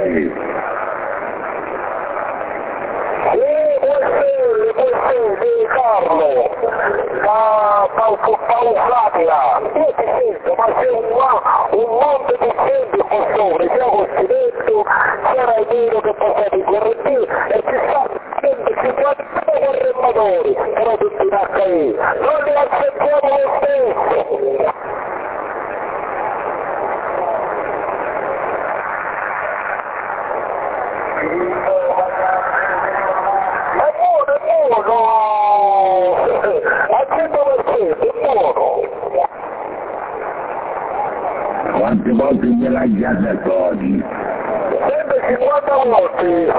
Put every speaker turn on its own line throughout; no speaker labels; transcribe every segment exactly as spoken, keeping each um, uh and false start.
lei?
Carlo, da Pausania, io ti sento, ma c'è un, un monte di gente qua sopra, c'è un silenzio, c'era il vero che passava in correttivo e ci sta centocinquanta corrematori, però tutti in acca i, non li accettiamo lo stesso.
Quante volte gliel'hai già detto oggi?
centocinquanta volte!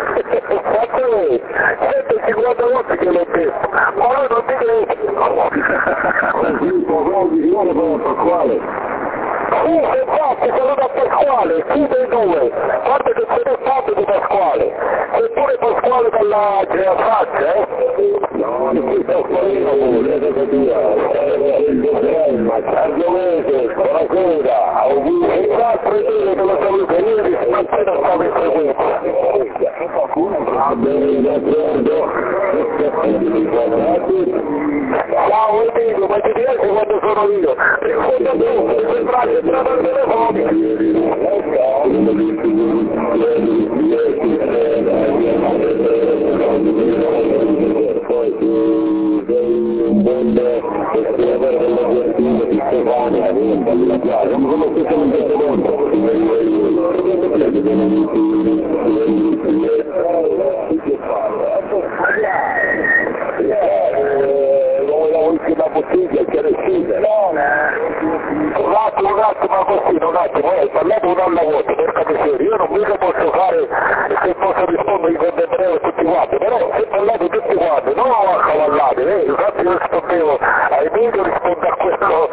centocinquanta volte che l'ho detto! Ma lui non ti crede!
Filippo, Rodi, io sono Pasquale.
Sì, infatti, saluta Pasquale, chi dei due? Guarda che ce n'è tanto di Pasquale! C'è pure Pasquale dalla faccia, eh?
No, non mi sto sparendo pure, che sia, il ma Cardiovese, buonasera, auguri,
e l'altro dire che lo saluta ieri, stamattina stavo in frequenza.
va bene, d'accordo,
ciao Emilio, ma ti piace quando sono io? Rispondo a tutto, sembrate entrato al
poi tu sei un buon osservatore dell'argentino di Stefano, non sono specialmente secondo, la bottiglia che recita.
Un attimo, un attimo così, un attimo, eh, parlate un alla volta, porca miseria, io non mica posso fare se posso rispondere in contemporanea a tutti quanti, però se parlate tutti quanti, non a cavallate, eh, infatti io rispondevo a Emilio, rispondo a quello,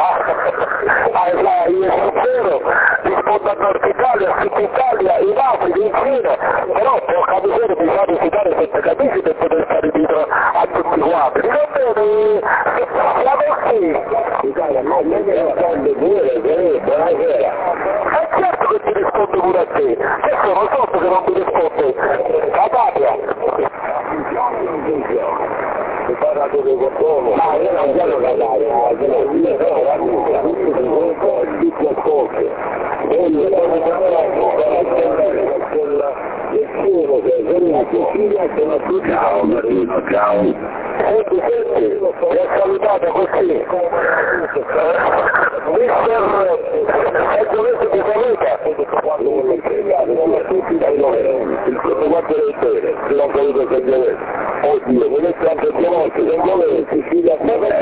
a io zero, rispondo a Nord Italia, a Sud Italia, in Africa, in Cina, però porca miseria mi fate citare sette capisci per poter stare dietro a tutti quanti, non bene, la così.
Italia, ma non mi risponde pure, buonasera.
È certo che ti rispondo pure a te, che sono sotto che non ti risponde, la patria.
Si parla di qualcuno, ma io non sono la patria, io sono la musica, tutti ascolti. Voglio nessuno che è venuto in Sicilia sono tutti. Ciao Marino, ciao.
Senti, senti, mi ha salutato così. Mister Sergio ti saluta.
Il quarto del bene, se non saluto Sergio. Oddio, mi metto anche due volte, Sergio Sicilia,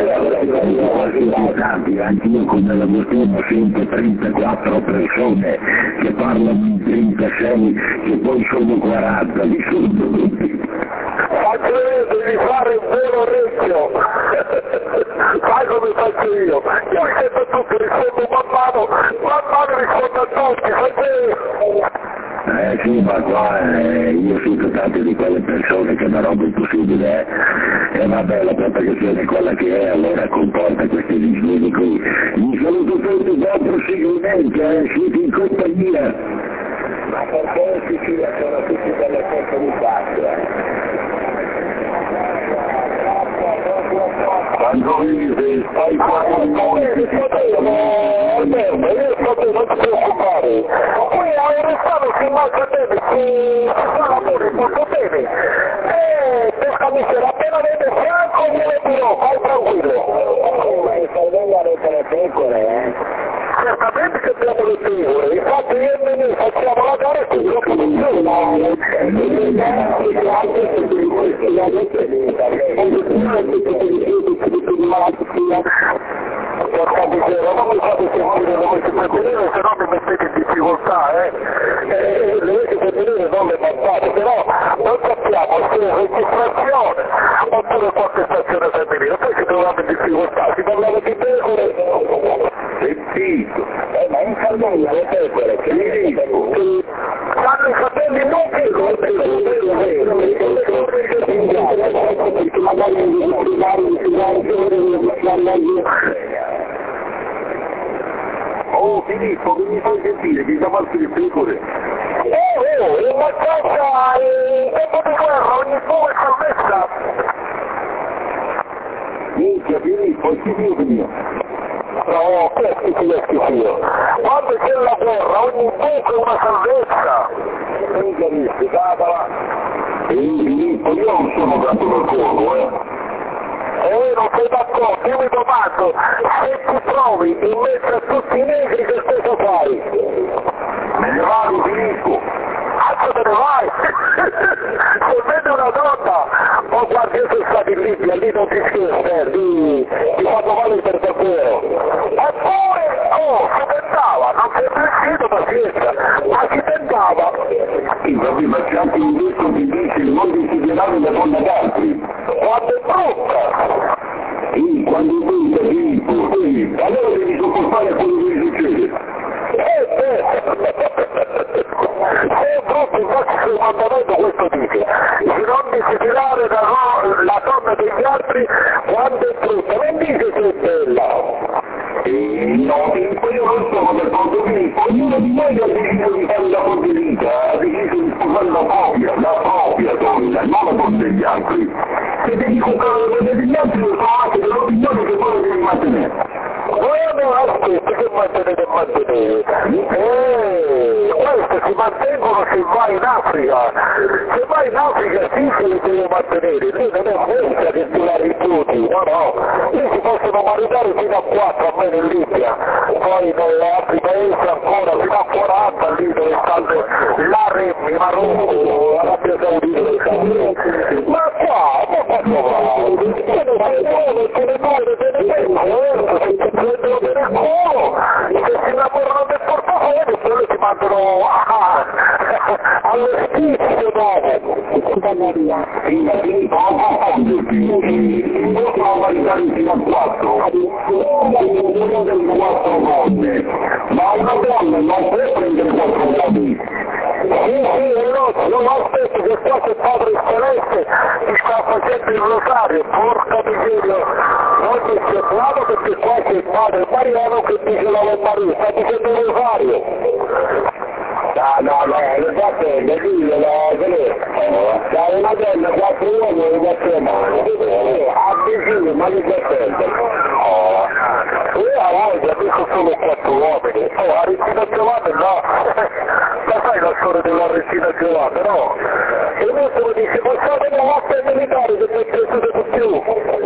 anche io come lavoro sento trentaquattro persone che parlano in trentasei, che poi sono quaranta, li sono tutti.
Faccio devi fare un vero orecchio, fai come faccio io, io rispondo a tutti, rispondo man mano, man mano rispondo a tutti, sai
Eh sì, ma qua eh, io sento tante di quelle persone che è una roba impossibile, eh. E vabbè, la propagazione è quella che è, allora comporta questi risvegli qui. Vi saluto tutti, buon proseguimento, eh, siete in compagnia. Ma perché in Sicilia sono tutti delle fette di pazza? Quando vivi, stai qua con noi,
io so non ti preoccupare, qui a Oristano si mangia bene, si fa l'amore molto bene, e questa miseria appena vede fianco glielo dirò, vai tranquillo.
Ma in Sardegna avete le pecore, eh?
Certamente che abbiamo le pecore, infatti io e me facciamo la gara e qui lo porca miseria, non mi fate sentire le voci femminili, se no mi mettete in difficoltà, eh? eh le voci femminili non le mandate, però non sappiamo se è registrazione oppure qualche stazione femminile, poi ci troviamo in difficoltà, si parlava di pecore.
Sentito, eh, ma in Sardegna le pecore, che mi dicono?
Sanno i fratelli non che le perché magari devi spiegare di
Oh Filippo, che mi fai sentire, che siamo altri pecore?
Eh, Oh, oh, in mancanza in tempo di guerra ogni fuoco è salvezza.
Minchia, Filippo, è schifo mio.
No, che è schifo, è schifo. Quando c'è la guerra ogni buco è una salvezza.
Non capisci, capala. E Filippo, io non sono tanto d'accordo, eh.
E non sei d'accordo, io mi domando, se ti trovi in mezzo a tutti i negri che cosa fai?
Me ne vado, Filippo.
Cazzo te ne vai? Se vede una donna, oh guarda io sono stato in Libia, lì non ti scherza, lì ti fanno male per davvero. Eppure, oh, si tentava, non si è riuscito pazienza, ma si tentava.
Sì, vabbè, ma c'è anche un detto che dice non desiderare la donna d'altri.
Quando è brutta.
Sì, quando è brutta, Filippo, sì, allora devi sopportare quello che gli succede.
Eh, beh, se è brutto infatti sul mandamento questo dice, di non desiderare la, la donna degli altri quando è brutta, non dice se è bella.
E no, Filippo, io non sono d'accordo, Filippo, ognuno di noi ha deciso di fare la propria vita, ha deciso di sposare la propria, la propria donna, non la donna degli altri. Se devi comprare la donna degli altri, lo so anche dell'opinione che poi devi mantenere.
Voi non aspetti che mantenete e mantenete. Eh, queste si mantengono se vai in Africa. Se vai in Africa sì che le devi mantenere, lì non è questa che tu la rifiuti, no no. Lì si possono maritare fino a quattro, almeno in Libia. Poi in altri paesi ancora fino a quaranta, lì dove stanno l'Arem, Marocco, l'Arabia Saudita. Ma qua, ma qua qua, se ne fai due, se ne due, se ne fai prendono per il culo, se si innamorano del portafoglio poi si mandano a, all'ospizio dopo.
Galleria. Sì, ma Filippo, non possono maritare fino a quattro, uno delle quattro donne, ma una donna non può prendere quattro uomini.
Sì, sì, e no, non aspetto che qua c'è Padre Celeste ti sta facendo il rosario, porca miseria, non ti sia bravo perché qua c'è il Padre Mariano che dice la Maria, sta dicendo il rosario.
No, no, no, lo sapete, dillo, lo telefono, da una donna, quattro uomini e quattro mani, a vicino, ma li sapete.
Oh, io a voi dico solo quattro uomini, oh, a Regina Giovanni no, ma sai la storia della Regina Giovanni, no? E l'ultimo dice, ma state una lotta ai militari che mi è piaciuto di più.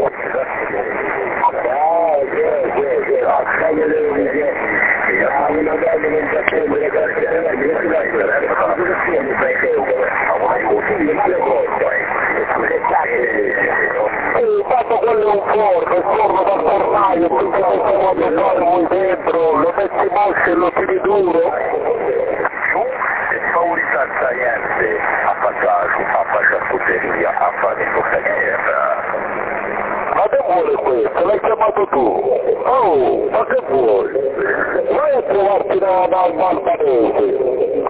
Ah, sì, sì, sì, no, sai che devo dire, una donna non può prendere perché
sì, tanto quello è un forno, il forno dal fornaio, quindi questo modo fare voi dentro, lo metti moscio e lo tiri duro.
Paura niente a passare, a fare puteria, a fare questa guerra.
Ma che vuole questo? L'hai chiamato tu? Oh, ma che vuoi? Vai a trovarti da, da un albanese.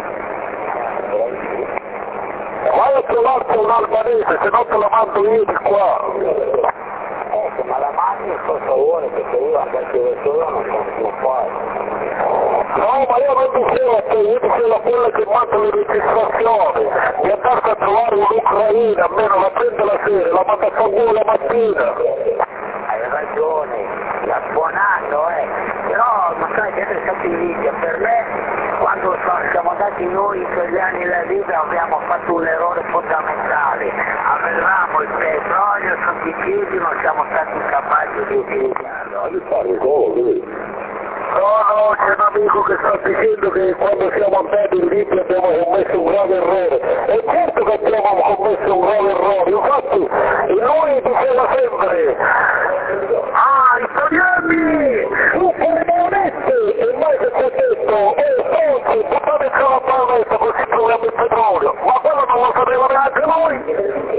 Vai a trovarti un albanese, se no te lo mando io di qua.
Ecco, ma la mani per favore, perché io a qualche persona non posso più fare.
No, ma io non dicevo a te, io dicevo a quella che manda le registrazioni, di andarsi a trovare un'Ucraina, almeno la prende la sera, la manda a fanculo la mattina.
Hai ragione, l'ha suonato, eh. Però, ma sai, siete stati in Libia, per me, quando siamo andati noi italiani in Libia abbiamo fatto un errore fondamentale. Avevamo il petrolio sotto i piedi, non siamo stati capaci di utilizzarlo. Io parlo solo, lui.
No, no, c'è un amico che sta dicendo che quando siamo andati in Libia abbiamo commesso un grave errore. È certo che abbiamo commesso un grave errore, infatti lui diceva sempre, ah, italiani, tu con le baionette, e mai che ti ha detto, oh, forse, buttate giù la baionetta così troviamo il petrolio, ma quello non lo sapeva neanche noi.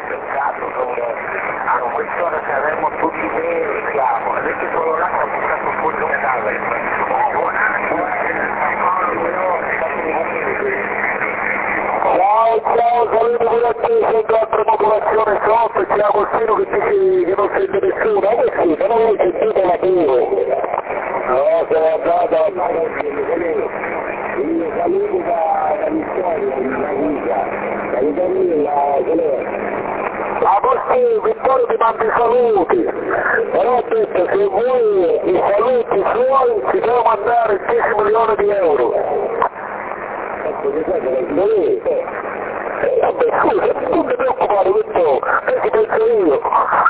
A quest'ora se avremmo tutti bene, siamo, invece solo là che ha buttato un po' di cadavere.
Ciao, ciao, saluto per atteso d'altra popolazione sotto, c'è Agostino che dice che non sente nessuno, Agostino, non l'hai sentito la pure. No, sono andato
I saluti da, da Vittorio, da Vita, da Vittorio,
a vostri Vittorio ti mandi i saluti, però ho detto se vuoi i saluti suoi ci devo mandare dieci milioni di euro.
Ecco, che cosa che volete?
Eh, vabbè scusa, non ti preoccupare Vittorio, perché penso io.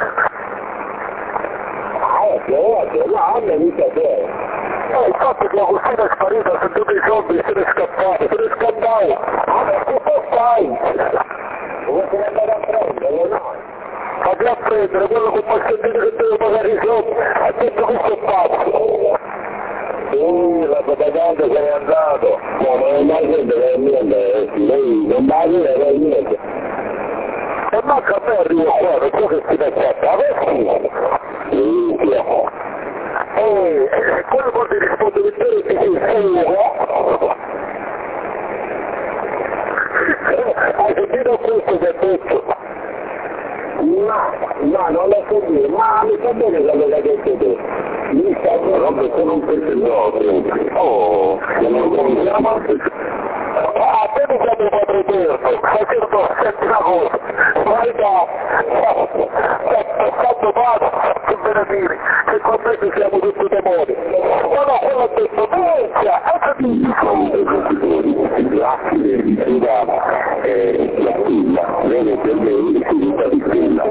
Ah, ecco, ecco, no, a me mica te.
Eh, il fatto che Agostino è sparito, se tutti i soldi se ne è scappato, se ne è scappato, ma perché tu stai?
Come se ne andare a prenderlo, no?
Fatti a prendere quello che mi ha sentito che deve pagare i soldi, ha detto che sei pazzo.
Sì, la propaganda se n'è andato. No, ma non mai niente per niente, lei non va a dire per niente.
E manca a me arrivo qua, non so che si mette a adesso.
Sì, sì.
E quello poi ti risponde Vittorio che sei fuoco. Hai sentito questo che ha detto?
No, no, non l'ho sentito, ma mi fa bene quello che hai detto tu. Mi sta bene, non sono un pezzo oh, se non cominciamo
a te mi chiamo Padre Eterno, facendo sempre una cosa, vai da, passando passo, che benedire, che con me ci siamo tutti demoni. Ma no, quello ha detto, minchia, e che dici?
grazie di Sera la stella, vede per me si vita di stella.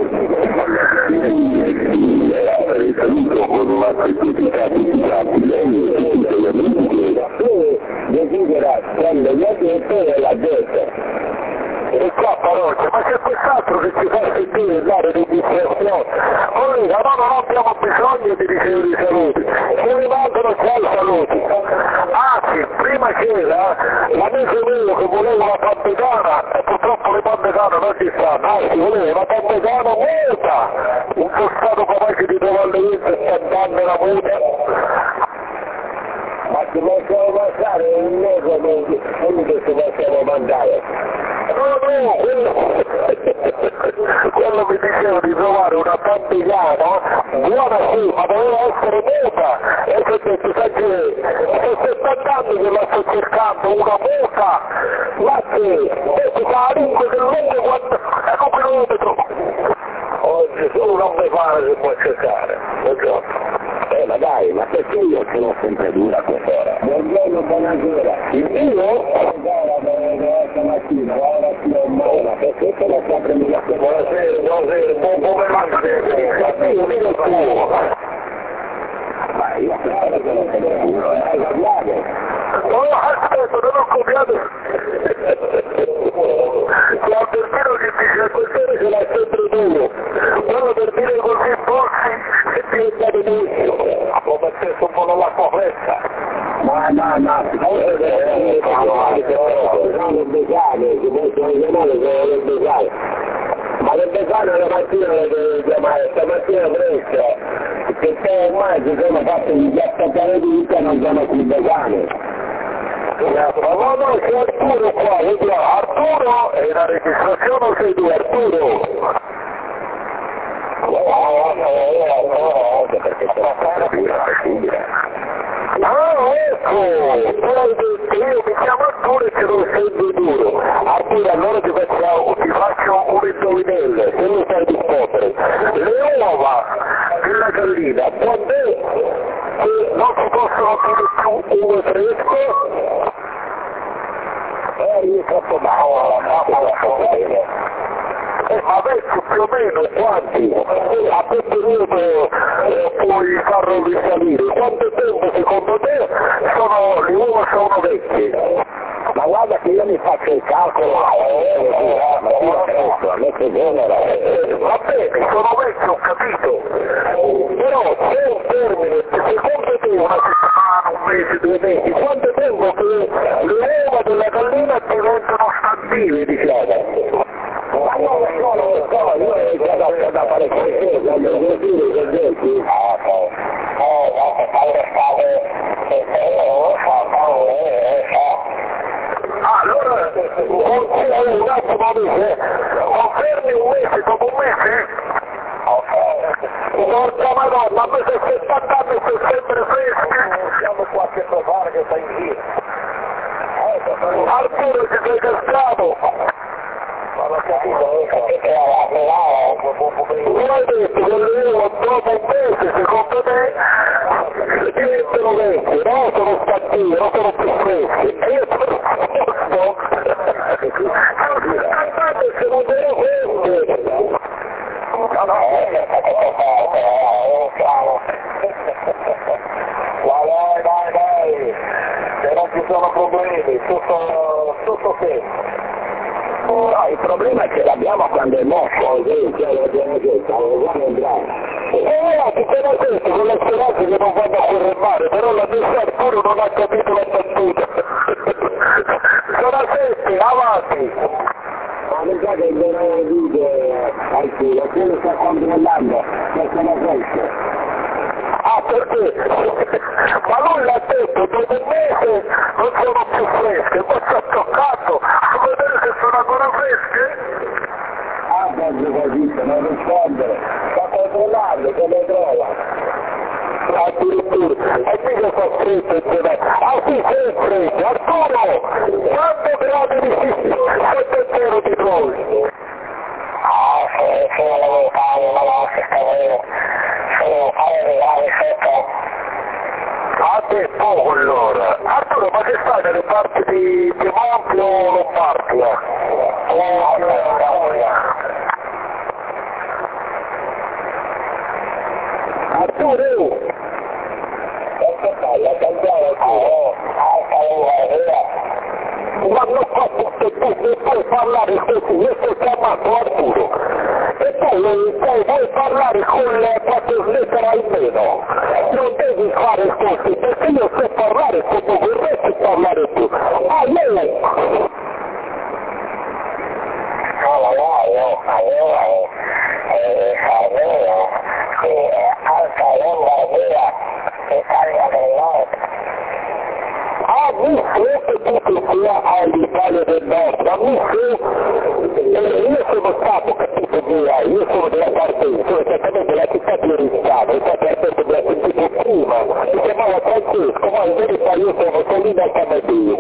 E saluto con una certificata di grazie, lei e tutti gli amici che desidera prendere la gente e la gente.
E qua parole, ma c'è quest'altro che ci fa sentire dare registrazione. Collega, no, non abbiamo bisogno di ricevere i saluti, ci rimangono già i saluti. Anzi, prima c'era l'amico mio che voleva una pandegana e purtroppo le pandegane non ci stanno, anzi voleva una pandegana muta, un tostato capace di trovarle io e sta dando la muta.
Ma ci possiamo passare un mese, non che ci possiamo mandare.
No, no, quello, quello mi diceva di trovare una pantigana buona sì, ma doveva essere muta. E ti ho detto, sai che se sessanta anni che la sto cercando, una muta, ma che, e ti fa la lingua del lungo quando è un chilometro.
Oggi solo non mi pare si può cercare, buongiorno. Eh ma dai, ma perché io ce l'ho sempre dura a quest'ora? Buongiorno, buonasera. Il mio? Stamattina, ora sì o no, ma perché ce l'ho sempre dura? Buonasera, buonasera, buon pomeriggio. Io dico il tuo. Ma io spero che non sempre duro, eh, hai parlato.
Oh, aspetta, non ho copiato. C'è Albertino che dice a quest'ora ce l'ha sempre duro. Quello per dire così forse è diventato mucchio. Ho messo un po' l'acqua fresca.
Ma no, no, sono le besane, si possono chiamare sono le besane. Ma le besane la mattina le devi chiamare, stamattina presto, perché te ormai si sono fatti gli attaccare tutti e non sono più besane.
Ma no, no, c'è Arturo qua, vedi, Arturo è una registrazione o sei tu, Arturo?
No, no, no, perché c'è la cara pura possibile.
Ah, ecco, tu hai detto, io mi chiamo Arturo e ce lo sento duro. Arturo, allora ti faccio, ti faccio un indovinello, se lo sai rispondere. Le uova della gallina, quando è che non si possono dire più uve fresche?
Eh, io troppo bravo, la la bene.
Eh, ma adesso più o meno quanti a che periodo eh, puoi farlo risalire? Quanto tempo secondo te sono, le uova sono vecchie?
Ma guarda che io mi faccio il calcolo, ma io presto, a me che genere.
Va bene, sono vecchio, ho capito. Però se un termine, secondo te una settimana, un mese, due mesi, quanto tempo che le uova della gallina diventano standine, diciamo?
Ma io non so, non lo so, io ho iniziato da fare così, quando devo dire che detto. Ah, ok. Eh, no, che fai le scale, che sei, lo so, lo so.
Allora, un attimo amici, confermi un mese dopo un mese?
Ok.
Porca madonna, a me se settanta anni sono sempre freschi.
Siamo qualche trovare che sta in giro.
hai detto che io dopo un mese, secondo me, diventano vecchi, no? Sono stattivi, non sono più freschi. E io sono risposto, cantate se non vero questo. No, no, dai, dai, dai, se non ci sono problemi, tutto, tutto semplice.
No, il problema è che l'abbiamo quando è morto, cioè lo abbiamo detto, lo guarda in bravo.
E ora ti sono detto con le speranze che non vanno a correre male, però la mia Arturo non ha capito la battuta. Sono sette, avanti!
Ma mi sa che il vero video al culo, quello sta controllando, che sono questo.
Ah, perché? Ma lui l'ha detto, dopo un mese non sono più fresche, ma ci ha toccato, a vedere se sono ancora fresche?
Ah, penso così, non rispondere, sta controllando, come trova.
Addirittura, e mica fa freddo in generale. Ah sì, sei freddo, Arturo, quanto gradi di sette zero di trovi?
Ah, sì, sì, alle montagne, ma no, si sta bene. Sono un paio di gradi sotto.
Ah, te poco allora. Arturo, ma che stai nelle parti di Piemonte o Lombardia?
No, Lombardia.
Arturo!
Ecco fai, a cambiare il culo.
Ah, sta in Lombardia.
Ma non fa tutto e tu, se puoi parlare così, io sto chiamando Arturo. E poi, poi vuoi parlare con qualche lettera in meno. Non devi fare così, perché io so parlare come vorresti parlare tu. Ah, lei!
No, no, no, io, allora, eh, Sardegna, qui è Alta Lombardia, Italia del Nord.
Ah, mi so che tu sia all'Italia del Nord, ma mi so, eh, io sono stato, capito via, io sono della parte, sono esattamente della città di Orizzano, esattamente della sentito prima, mi chiamava Francesco, ma in verità io sono Solino Altamadeo.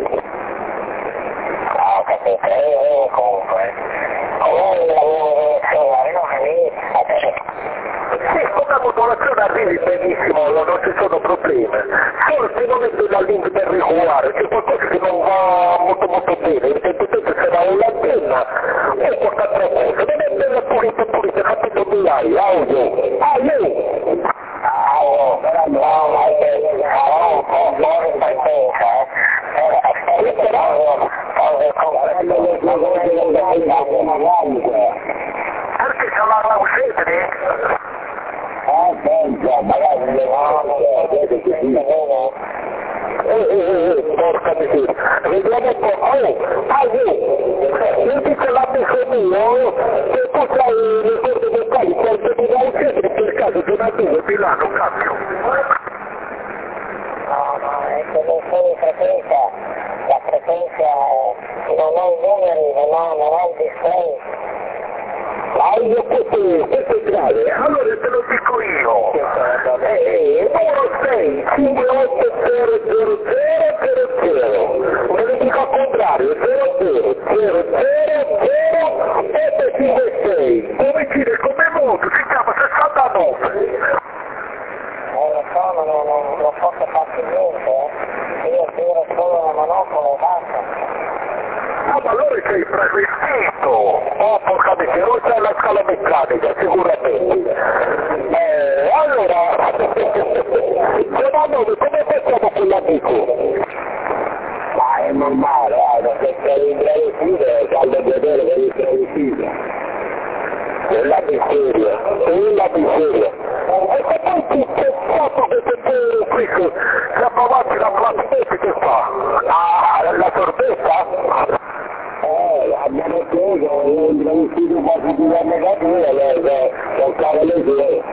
Ah, ho capito, io comunque, come la mia direzione arriva lì, a te.
Sì, con la modulazione arrivi benissimo, non ci sono problemi. Solo se non metti la link per regolare, c'è qualcosa che non va molto molto bene, evidentemente sarà un'antenna o qualche altra cosa. Non è bella pulita pulita, capito migliaia, audio, audio!
Ah, io, però no, ma che sarà un po' fuori partenza, eh. Aspetterò, cose complete, ma come devo dare la prima valida?
Perché c'è la Rausete?
Ah, pensa, magari le mani, vedi che sì.
Eh, eh, eh, porca miseria. Vediamo un po'. Oh, ah, io, io dico l'amico mio, se tu sai le corde vocali, quanto di Rausete, per caso di una due, Milano, cambio.
No, no, è che non sono in frequenza, la frequenza non ho i numeri, non ho, non ho il display.
Ah, io questo, questo è grave, allora te lo dico io. Eh, numero sei, cinque otto zero zero zero zero, me lo dico al contrario, zero zero zero zero zero otto cinque sei, come dire, come modo, si chiama sessantanove.
Non lo so, non, non, non posso farci niente, eh. Io tiro solo la monopola e basta.
Ah, ma allora sei travestito! Oh, porca miseria, non c'è la scala meccanica, sicuramente. Eh, allora, Giovanni, come facciamo con l'amico?
Ma è normale, eh, perché sei in travestito e salvo a vedere che sei travestito.
Quella miseria, quella miseria. E se poi ti c'è stato che te qui, siamo avanti la platinetta che fa? Ah, la sorbetta?
Eh, abbiamo preso un travestito positivo negativo e portare le due.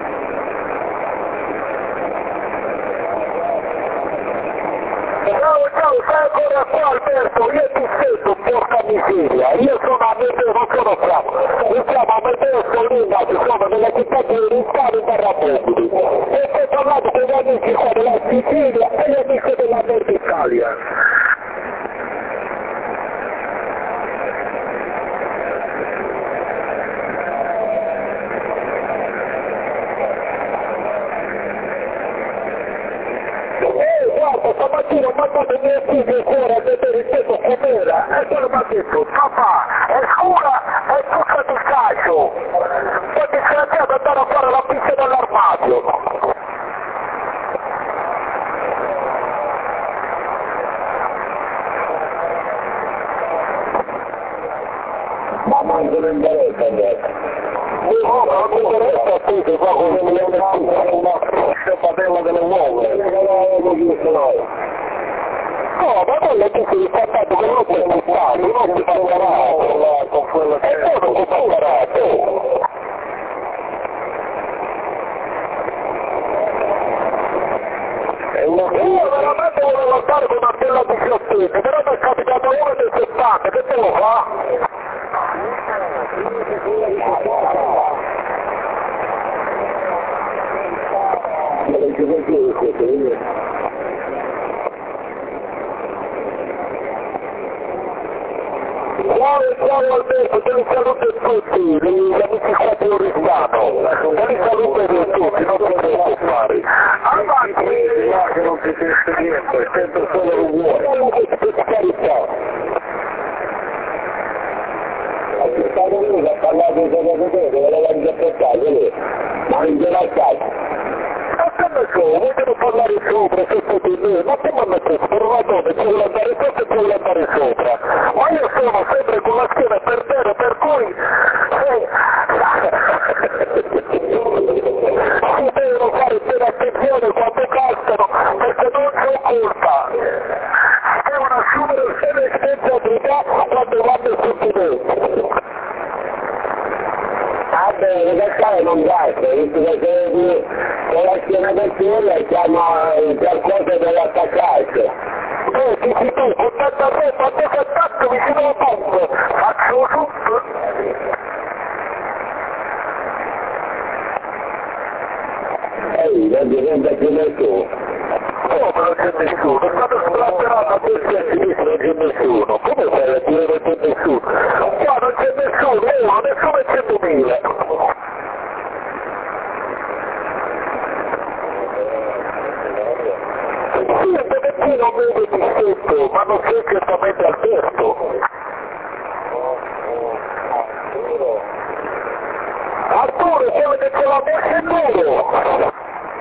Ciao, ciao, sei ancora qua Alberto, io ti sento, porca miseria, io sono Amedeo, non sono bravo, mi chiamo Amedeo Solina, ci sono nella città di Orizzano in Terrapobili, e sto parlando con gli amici qua della Sicilia e gli amici della Nord Italia. E stamattina ho mandato mio figlio fuori a vedere il tempo com'era, e quello mi ha detto, papà, è scura, è tutta di calcio, poi disgraziato andare a fare la pizza dall'armadio.
Ma manco l'enderetta adesso.
No, ma la concorrenza tu ti fa come mi viene una fresca padella delle uova. No, ma quello è che si è fatto che non si è buttato, non si fa parlare con quello che è. E poi non si fa parlare. Io veramente volevo andare con una bella diciottenne, però mi è capitato uno del settanta, che te lo fa? Ciao, ciao Alberto, te li saluto tutti, gli amici qua di Oristano, te li saluto tutti, non ti preoccupare. Avanti! No, che non si sente niente, sento solo un vuoto. Per carità.
Aspettavo lui che ha parlato di cosa vedere, voleva già aspettare lì, ma non gliela casa.
Ma che ne so, vogliono parlare sopra, sotto di me, ma che mi hanno preso per una donna, ci vuole andare sotto e ci vuole andare sopra. Ma io sono sempre con la schiena per terra, per cui... si devono fare bene attenzione quando cascano, perché non c'è colpa. Si devono assumere le responsabilità quando vanno su di me.
Ah beh, in realtà non basta, visto che sei con la schiena per terra siamo qualcosa dell'attaccarsi.
Eh, dici tu, con tanta roba, te che attacco vicino al punto, faccio tutto.
Ehi, non diventa più nessuno.
Come non c'è nessuno? È stato splatterato a destra e a sinistra, non c'è nessuno. Come fai a dire non c'è nessuno? Qua non c'è nessuno, uno, nessuno è centomila. Sì, un pochettino meno di sotto, ma non sei certamente Alberto. Arturo, quello che ce l'ha messo in duro!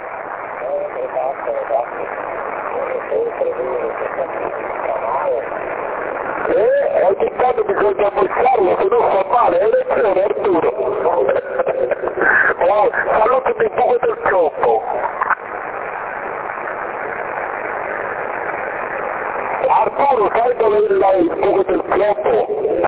Eh, ogni tanto bisogna mostrarlo, se no fa male, hai ragione Arturo. Oh, salutami un po' del cioppo. Arturo, sai dove è il fuoco del cioppo?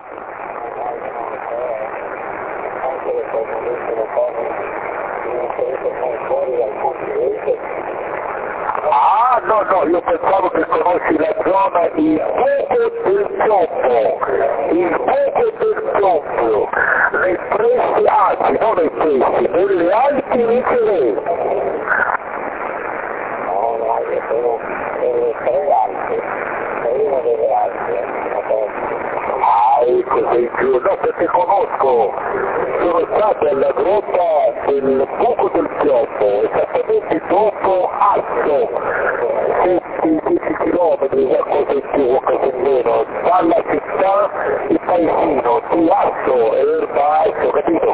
Ah, no, no, io pensavo che conosci la zona il fuoco del cioppo, il fuoco del cioppo, nei pressi alti, non nei pressi, nelle alti vicinanze.
No, no, io sono nelle tre alti, sei una delle alti.
Ah, ecco, sei giù, no, perché conosco, sono stato alla grotta del fuoco del cioppo, esattamente dopo Asso, sette dieci chilometri, qualcosa in più, qualcosa in meno, dalla città, il paesino, di Asso, erba Asso, capito?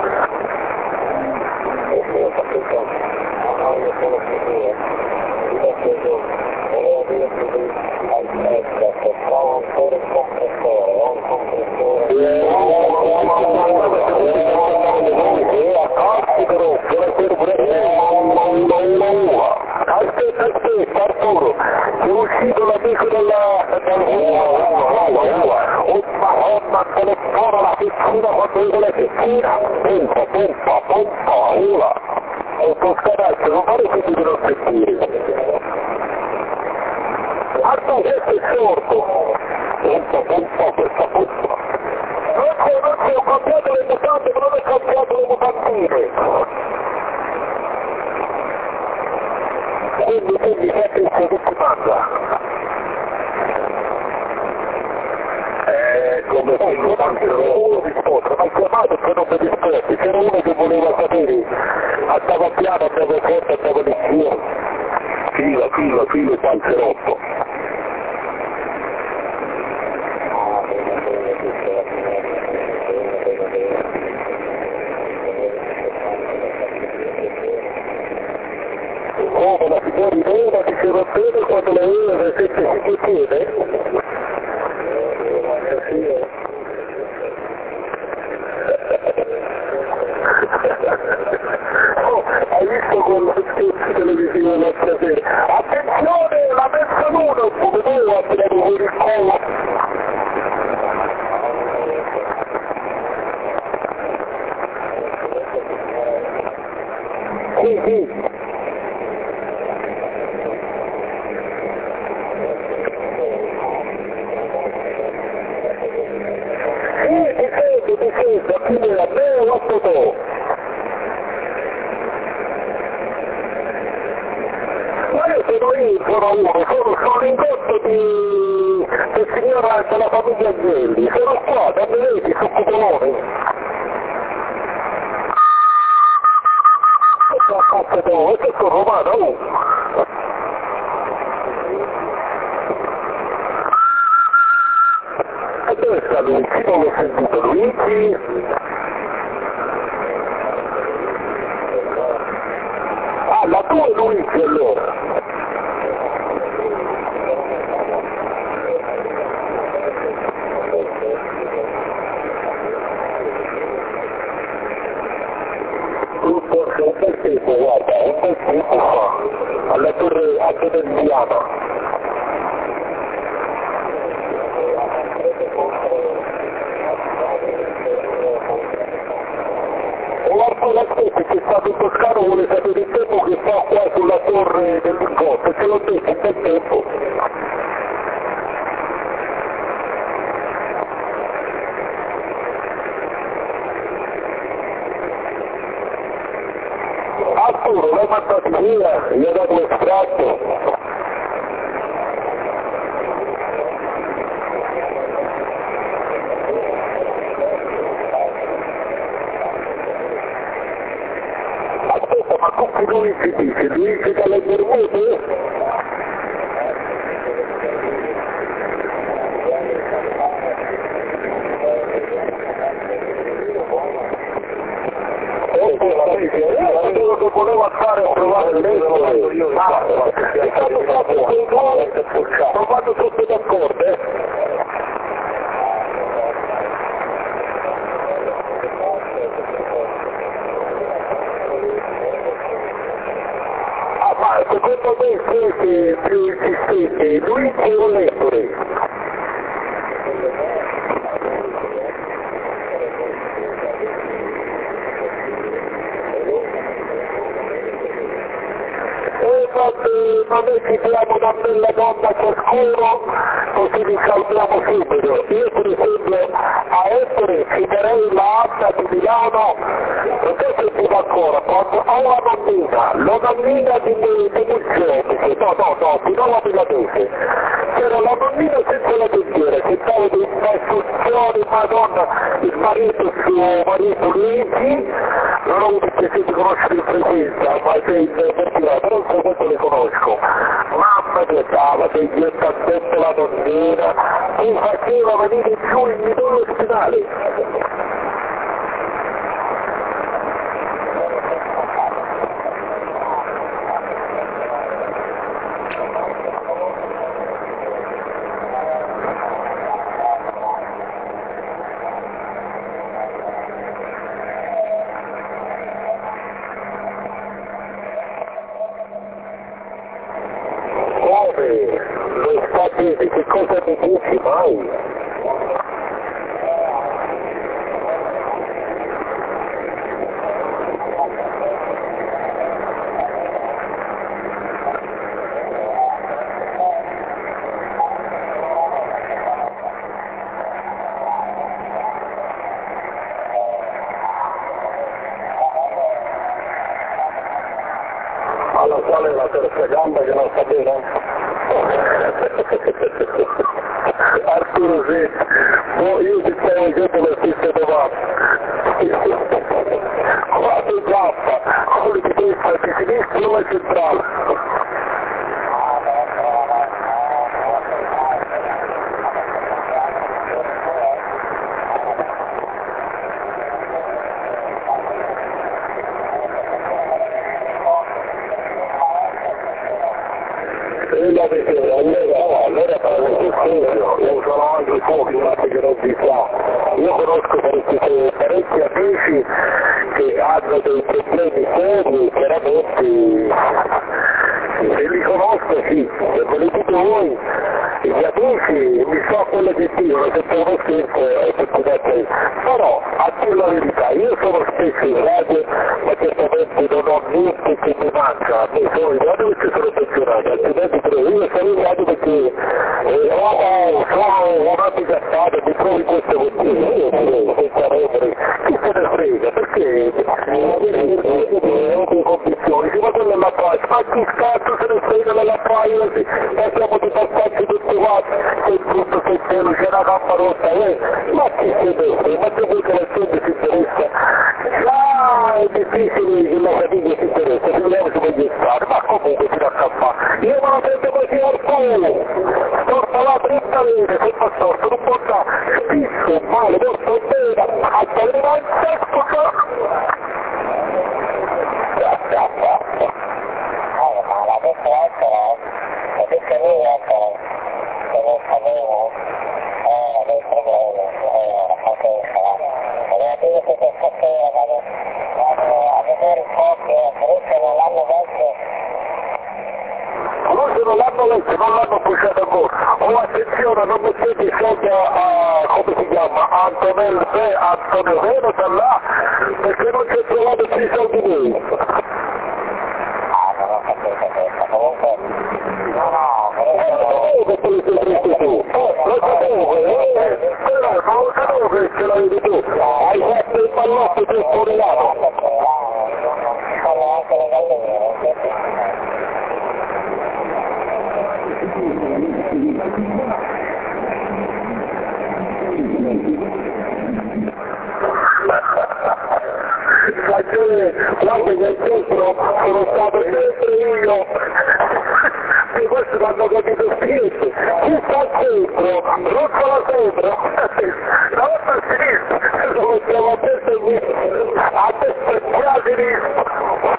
E sì, ho capito, no, io sono così, io credo, volevo dirti di aspetta, che trovo ancora il compressore, ho un compressore.
Aspetta, aspetta, Arturo, è uscito l'amico della... Oh, madonna, telefono la piscina quando vedo la piscina, pompa, pompa, pompa, ula. È un scanaccio, non fare finta di non sentire. Arturo, questo è sordo. Pompa, pompa, questa pompa. Non c'è, non c'è, ho cambiato le mutande, ma non ho cambiato le mutandine. Quindi, quindi, sempre il servizio mangia. Eh, come se non volevo rispondere, ma hai chiamato che non mi rispondi, c'era uno che voleva sapere, andava piano, andava forte, andava di più. fila, fila, fila e panzerotto. Come la signorina ti si va bene quando la vede le sette si chiede? Oh, hai visto quello scherzo televisivo l'altra sera? Attenzione, la messa l'uno, come tu a tirare fuori il collo. Sì, sì. Sì, ti sento, ti sento, quindi a me o a Totò? Ma io sono io, sono uno, sono, sono in corso di, del signora della famiglia Agnelli, sono qua, da Veneti, su Cupolone. E qua a Totò, e che sono romano, oh! E dove sta Luigi? Non l'ho sentito, Luigi? Ah, la tua è Luigi allora? Forse un bel tempo, guarda, un bel tempo fa, alla torre, a torre Indiana. Guarda la stessa che è stato in Toscano, vuole sapere il tempo che fa qua sulla torre dell'Incontro, te l'ho detto, un bel tempo. Arturo, l'hai mandato via, gli ha dato l'estratto. Aspetta, ma tu che Luigi dice? Luigi dalle Bermude? Quello che voleva fare a provare l'estero, ma è stato fatto quei due, non vado tutti d'accordo, eh? Ah, ma secondo me chi è più insistente, Luigi o Lettore? Ma noi ci diamo una bella donna ciascuno, così li salviamo subito. Io per esempio a Ettore ci darei la Anna di Milano, non so se ti va ancora, quando ho la nonnina, la nonnina di, di Muzzoni, no, no, no, di Nuova Milanese, c'era la nonnina senza la pensiera, che stava di istruzioni, madonna, il marito, suo marito Luigi, non ho avuto il piacere di conoscere in presenza, ma sei in però in questo le conosco. Mamma che stava, che gli ha detto la donnina, che faceva venire giù in midollo ospedale. Lo Stati, che cosa mi dici mai? Alla quale la terza gamba che non sta bene? Arturo sì, oh, io ti stavo dicendo la stessa domanda. Quando zappa, quello di destra, di sinistra o la centrale? vedere, allora, allora parlo di studio, usano anche i fuochi, guardate che non si fa. Io conosco parecchi, parecchi amici che hanno dei problemi seri, chiaramente, se li conosco sì, se ve li dite voi, gli amici mi so quello che dicono, se per uno scherzo è effettivamente, però a dire la verità, io sono spesso in radio, ma certamente non ho niente che mi manca, io sono in radio perché sono pensionato, altrimenti trovo, io sono in radio perché eh, oh, sono un'amica stata, mi trovo in queste condizioni, io direi senza rendere, chi se ne frega, perché le condizioni, si va quello alla privacy, ma chi cazzo se ne frega della privacy, e siamo di passaggi tutti quanti, che tutto che c'è una cappa rossa, eh, ma chi si ne ma se vuoi che la gente si interessa, già è difficile che la famiglia si interessa, figuriamoci voglio stare, ma comunque si raccappa, io me la prendo così al culo, storta la dritta vede, se fa storta, non può stare, spisso, male, molto bene, alta le mani,
ma la detto essere, la detto lì essere, che non sapevo, eh, dei problemi, eh, la capisco, e la dico che stasera vado, vado a vedere i fondi, forse non l'hanno messo.
Forse non l'hanno letto, non l'hanno pushato ancora. Oh, attenzione, non mettete i soldi a, come si chiama, a Antonello, eh, Antonio Veno da là, perché non ci ho trovato più i soldi lui.
Ah, non ho capito questo, comunque, no, no,
Lo sapevo che te li sei preso tu, lo sapevo, eh, però non lo sapevo che ce l'avevi tu, hai fatto il pallotto per Storiano.
non ci sono neanche le galline.
Ragione, guarda che al centro sono stato sempre io, e questo l'hanno capito spesso, chi sta al centro, rottola sempre, la volta a sinistra, lo mettiamo a destra e a destra e a sinistra.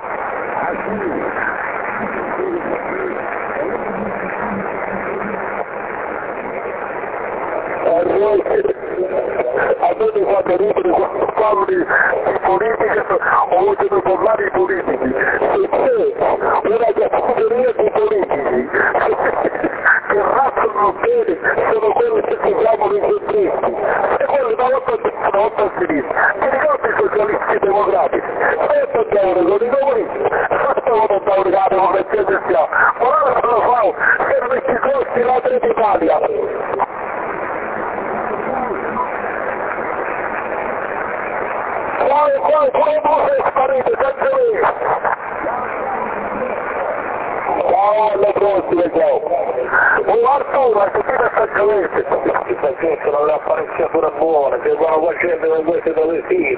A me mi fa ridere quando parlo di politica o vogliono parlare di politici, se c'è una categoria di politici che razzono bene sono quelli che si chiamano i centristi, e quelli una volta a destra, una volta a sinistra, ti ricordi i socialisti democratici, questo andiamo con i comunisti, questo non andavano con le chiese stiamo, ma ora non lo fa, che non ci costi la Treta Italia. Quale, quale, quale voce è sparito, senza me? Ciao, alla prossima, ciao. Oh, Arturo, hai sentito sta giovente? Questa gente non è apparecchiatura buona, che vanno facendo con queste travestiti.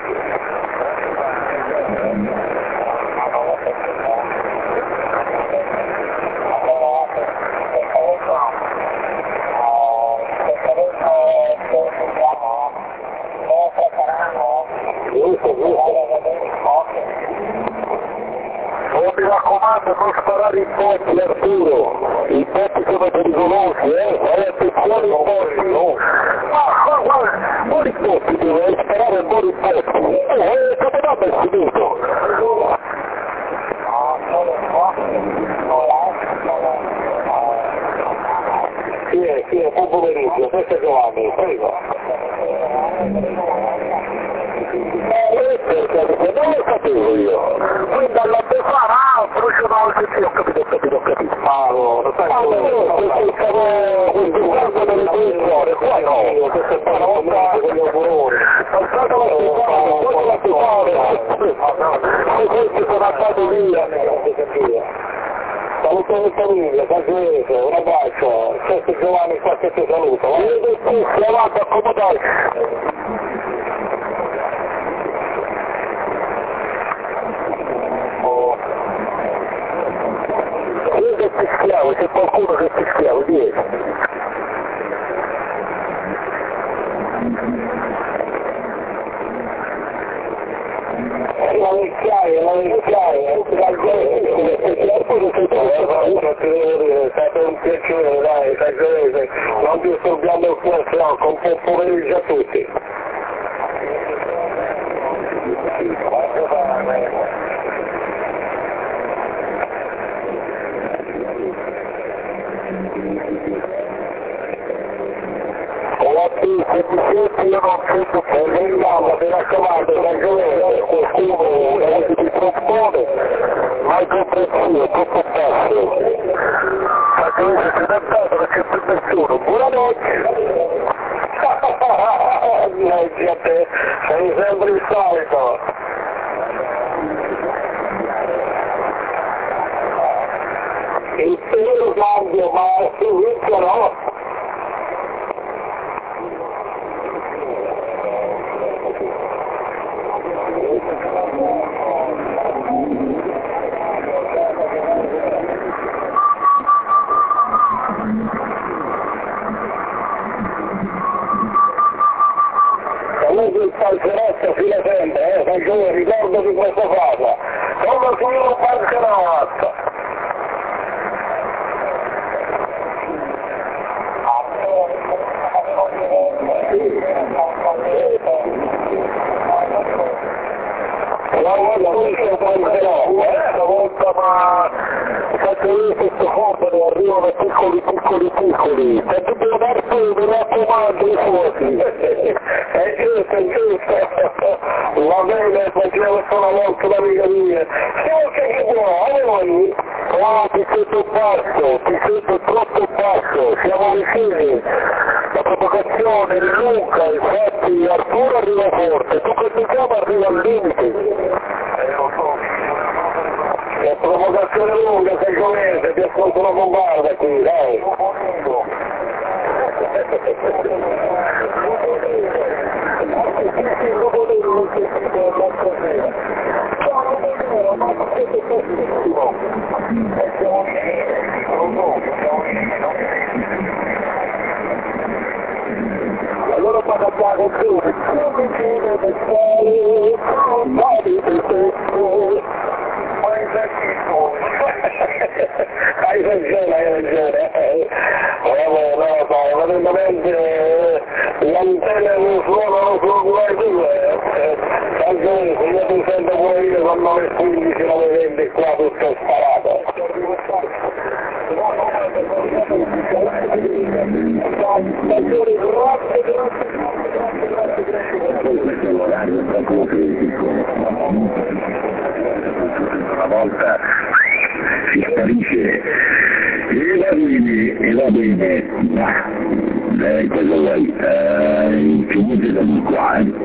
Oh, mi raccomando, non sparare i botti, Arturo, i botti sono pericolosi, eh, fai attenzione ai botti, no. Ma, ma, guarda, buoni botti, devo sparare buoni botti, eh, capitano è finito. Sì, è, sì, è, buon pomeriggio, questo è Giovanni, prego. Non lo sapevo io, quindi alla Befana, ah, bruciano anche qui, ho capito, ho capito, ho capito. Ah, no, lo sai, questo caso delle posizioni, qua no, questo è una volta con gli auguroni. Passata la Befana, poi la Befana, e questi sono andato via. Saluto la famiglia, Cagliese, un abbraccio, questo Giovanni qua che ti saluto. Vedo tutti, avanti, accomodarsi. Io che ti schiavo, c'è qualcuno che ti schiavo, dietro. La vecchiaia, la vecchiaia, la vecchiaia, è stato un piacere, dai, Sangiovese, non disturbiamo il fuoco, con buon pomeriggio a tutti. Io non credo che veniamo, mi raccomando, Sangiovese, qualcuno di trasporto, ma è comprensivo, tutto passo. Sangiovese si è adattato, non c'è più nessuno, buonanotte! Leggi a te, sei sempre il solito! Il pelo cambia, ma si inizia no? Il palcerotto fino sempre, eh, Sangiovese, ricordo di questa cosa, come finire un palcerotto. La volta ma Sangiovese questo compito arrivano piccoli piccoli piccoli, se tu devi darti mi raccomando i fuochi. È giusto, è giusto, va bene, facciamo solo una volta l'amica mia, siamo che buoni, oh, ti sento basso, ti sento troppo basso, siamo vicini, la provocazione è lunga, infatti Arturo arriva forte, tu che ti chiama arriva al limite, la provocazione è lunga, Sangiovese, ti ascolto una bombarda qui, dai. Allora vado a fare qui. Hai ragione, hai ragione. Vabbè, no, no, veramente le antenne non suonano solo due due. Sangiovese, io ti sento pure io con nove quindici, nove venti qua tutto sparato.
Questo è l'orario proprio critico, una volta si sparisce e va bene, e va bene, ma eh, cosa vuoi, eh, finite da di qua, eh.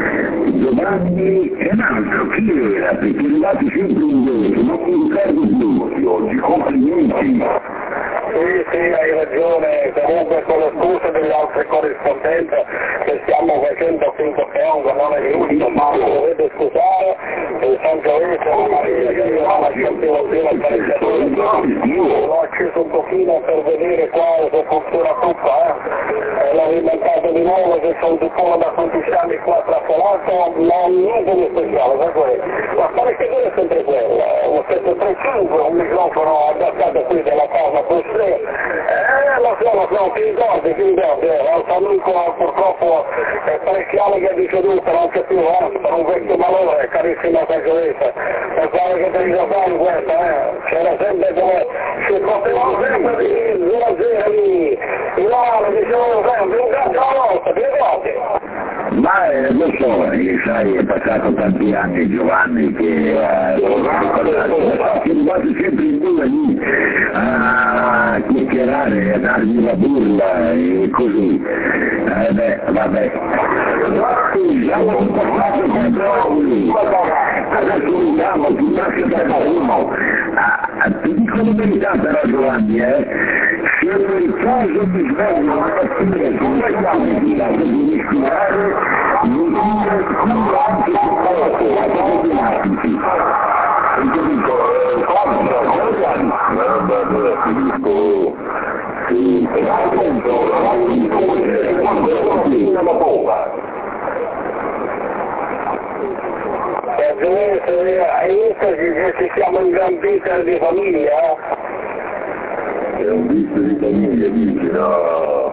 Domani è un altro, chi era? Perché arrivati sempre in due, non mi ricordo più oggi, complimenti.
Sì, sì, hai ragione, comunque con le scuse delle altre corrispondenze che stiamo facendo finto peongo, non è giusto, ma dovete scusare, il Sangiovese io non accettavo più la carità, l'ho acceso un pochino per vedere qua se funziona tutta, eh, e l'ho alimentato di nuovo che sono di solo da quindici anni qua trasformato, non niente di speciale, per questo. La sparecchiatura è sempre quella, lo stesso tre cinque, un microfono adattato qui della casa Bussi. Eh, lo so, lo so, ti ricordi, ti ricordi, eh, l'altro amico purtroppo è parecchi anni che è deceduto, non c'è più, eh, per un vecchio malore, carissimo Sangiovese, pensavo che ti ricordavi questo, eh, c'era sempre come, si potevano sempre di zero a zero lì, Milano, dicevano sempre, un cazzo alla volta, ti ricordi?
Ma eh, lo so, eh, sai, è passato tanti anni Giovanni che eh, siamo stati sempre in due lì a chiacchierare, a dargli la burla e così. Eh beh, vabbè. Siamo un passato controlli. Adesso vediamo, ti lascio da uno. Ah, ti dico la verità però Giovanni, eh, se per caso mi sveglio una mattina con le chiavi di là di respirare, mi dire come anche su poco, a poco di attimi. E ti dico, come da Giovanni? Guarda, allora ti dico, sì, e appunto, non mi dico che quando sono finita la bomba.
hai visto che ci siamo in gran vita di famiglia?
È un vizio di famiglia, dici, no?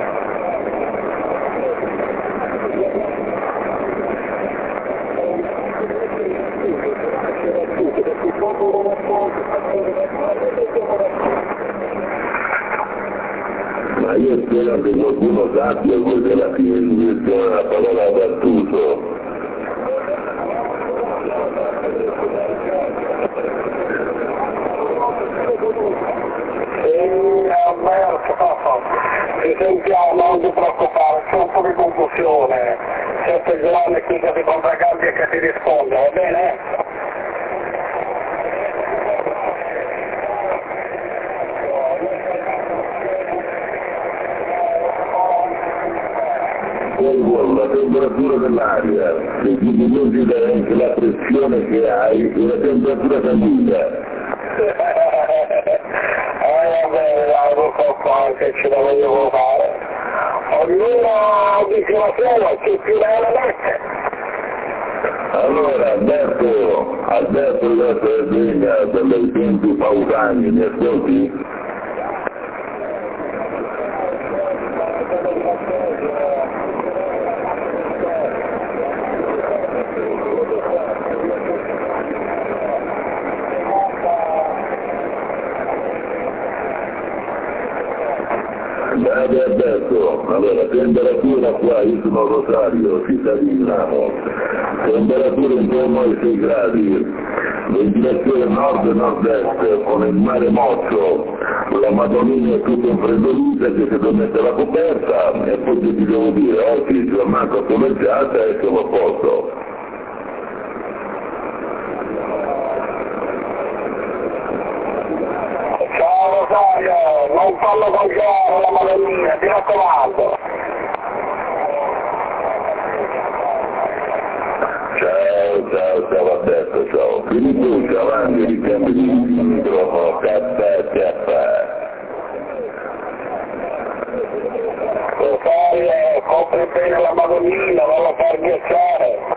Ma io spero che qualcuno sappia cos'è la finalizzazione della parola Gattuso.
Ci sentiamo, non ti preoccupare, c'è un po' di confusione, c'è Giovanni qui che ti contraccambia e che ti risponde, va bene?
Poi la temperatura dell'aria, se ti dimentichi anche la pressione che hai e la temperatura sanguigna.
Eh vabbè, dai, non so quanto ce la voglio fare. Ognuno dice la sua, chi più ne la mette.
Allora, Alberto, Alberto della Sardegna, dei tempi pausani, mi ascolti? Alberto, allora, temperatura qua, io sono a Rosario, città di Milano, temperatura intorno ai sei gradi, ventilazione nord e nord-est, con il mare moccio, la Madonnina è tutta infreddolita che si deve mettere la coperta, e poi ti devo dire, oggi giornata soleggiata e siamo a posto.
Non fallo mangiare la Madonnina, ti raccomando.
Ciao, ciao, ciao Alberto, ciao. Filippo, avanti, ricambio di microfono, K K.
Rosario, copri bene la Madonnina, non la far ghiacciare.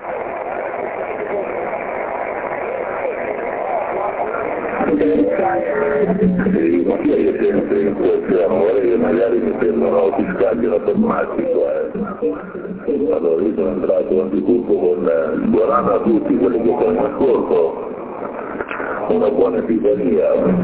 Sì, ma chi è sempre in situazione? Vorrei che magari mi prendono, ti scagliano automatico, eh. Allora io sono entrato anticorpo con buonanno a tutti quelli che sono in ascolto, una buona epifania.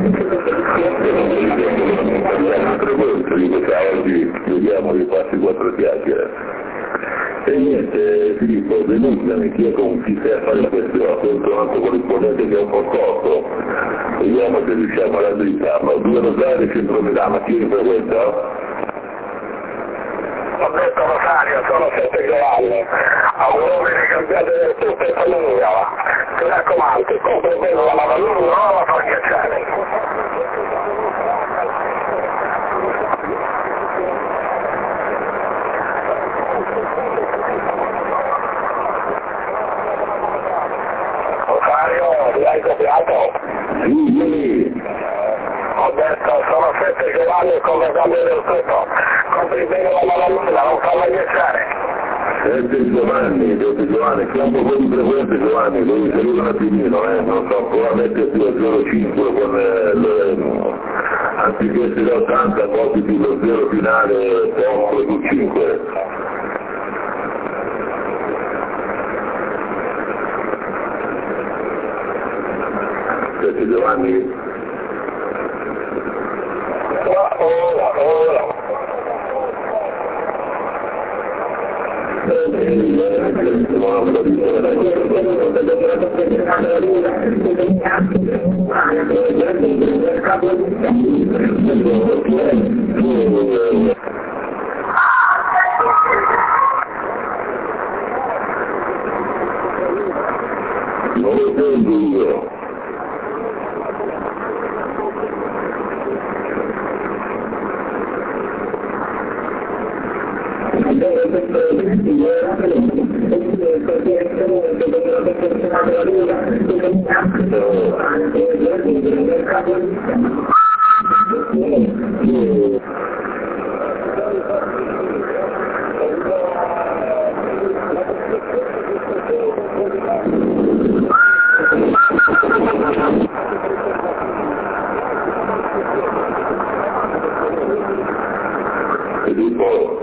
Dico ciao, oggi vediamo di farci quattro chiacchiere. E niente, Filippo, denunciami, chi è con chi sei a fare la questione, ho controllato con rispondente che è un po' corto, vediamo se riusciamo a raddrizzarlo. Due Rosario, centro Milano, chi mi frequenta?
Ho detto Rosario, sono sette Giovanni, a un uomini cambiate del tutto in famiglia, ti raccomando, compri bene la Madonnina, non la far ghiacciare. L'hai copiato?
Sì, sì.
Ho detto, sono sette Giovanni con le gambe del tutto. Compri bene la Madonnina, non farla ghiacciare.
Sette Giovanni, sette Giovanni, c'è un po' di frequenza Giovanni, devi salire un attimino, eh, non so ancora mettersi al zero cinque con eh, le, anziché essere ottanta, porti più lo zero finale, posto su cinque. Sette Giovanni?
Ora, ora.
Non lo sento io. Filippo,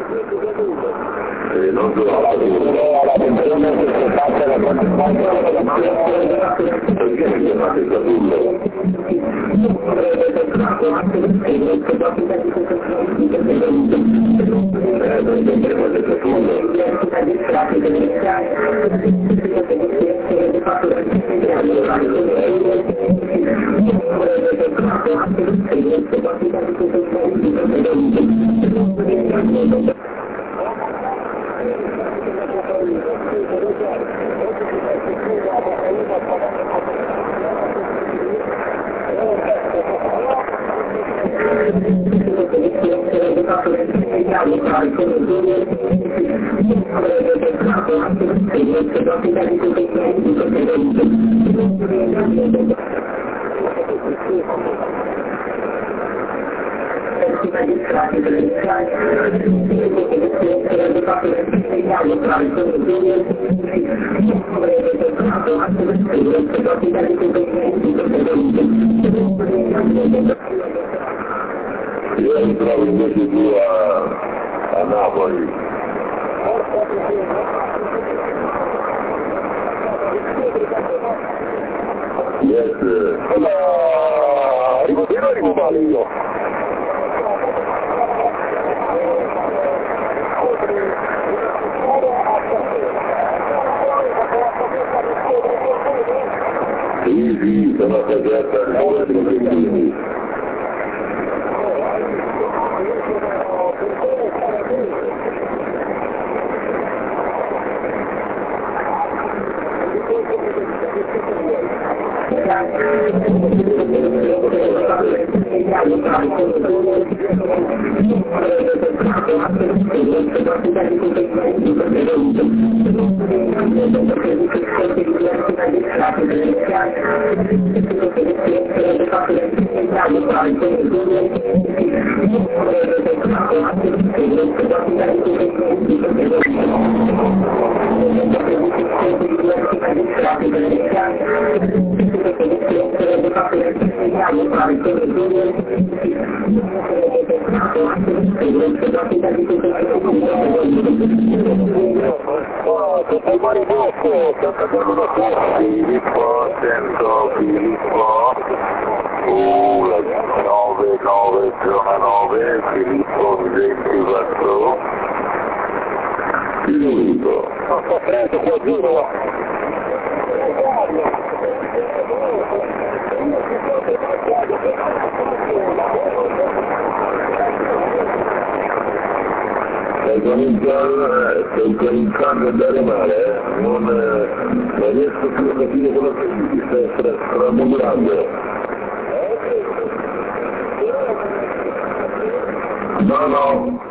eh, non so, perché mi chiamate Catullo? Eh, perché mi chiamate Catullo? Io mi trovo invece giù a, a Napoli. Yes. Ma arrivo bene o arrivo male io? Sì, sì, sono assaggiata al nome di quindi. Filippo, cento Filippo, nove nove zero nove, Filippo ventiquattro, Filippo. Sto freddo qua giuro. Stai cominciando, stai cominciando ad andare male, eh? non, non riesco più a capire quello che dici, stai stramugando. No, no.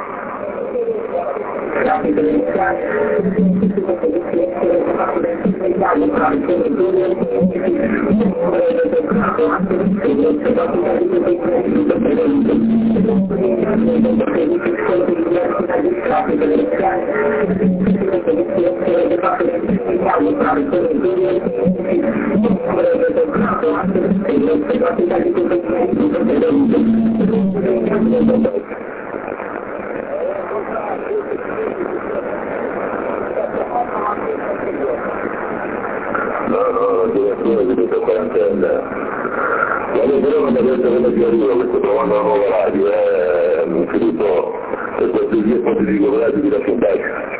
No, no, addirittura di questa quarantena. Quando però non mi ha detto come si arriva, questo trovando una nuova radio, eh, Filippo, per questi due punti di governo ti lascio in pace.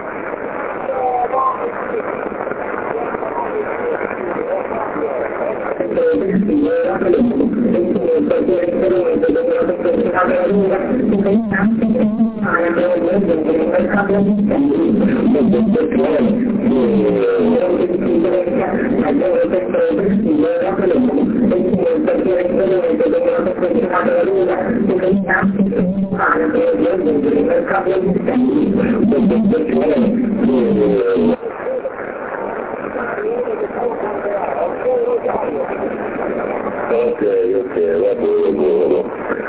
Ok, ok, va bene,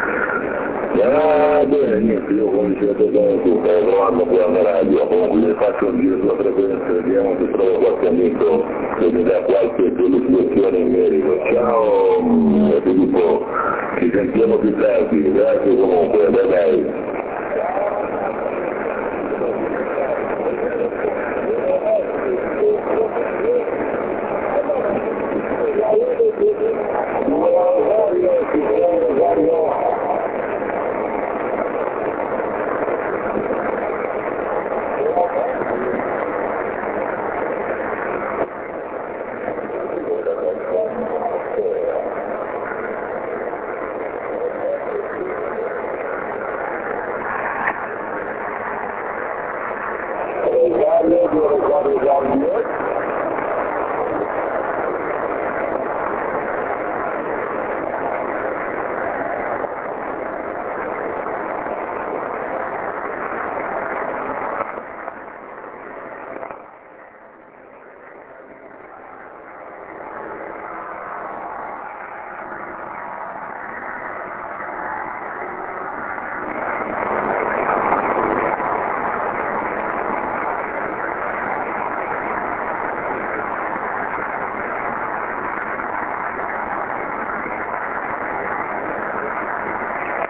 va bene, niente, io come ci ho detto tu, stavo provando qui alla radio, comunque le faccio un giro sulla frequenza, vediamo se trovo qualche amico che mi dà qualche soluzione in merito. Ciao Filippo, ci sentiamo più tardi, grazie comunque.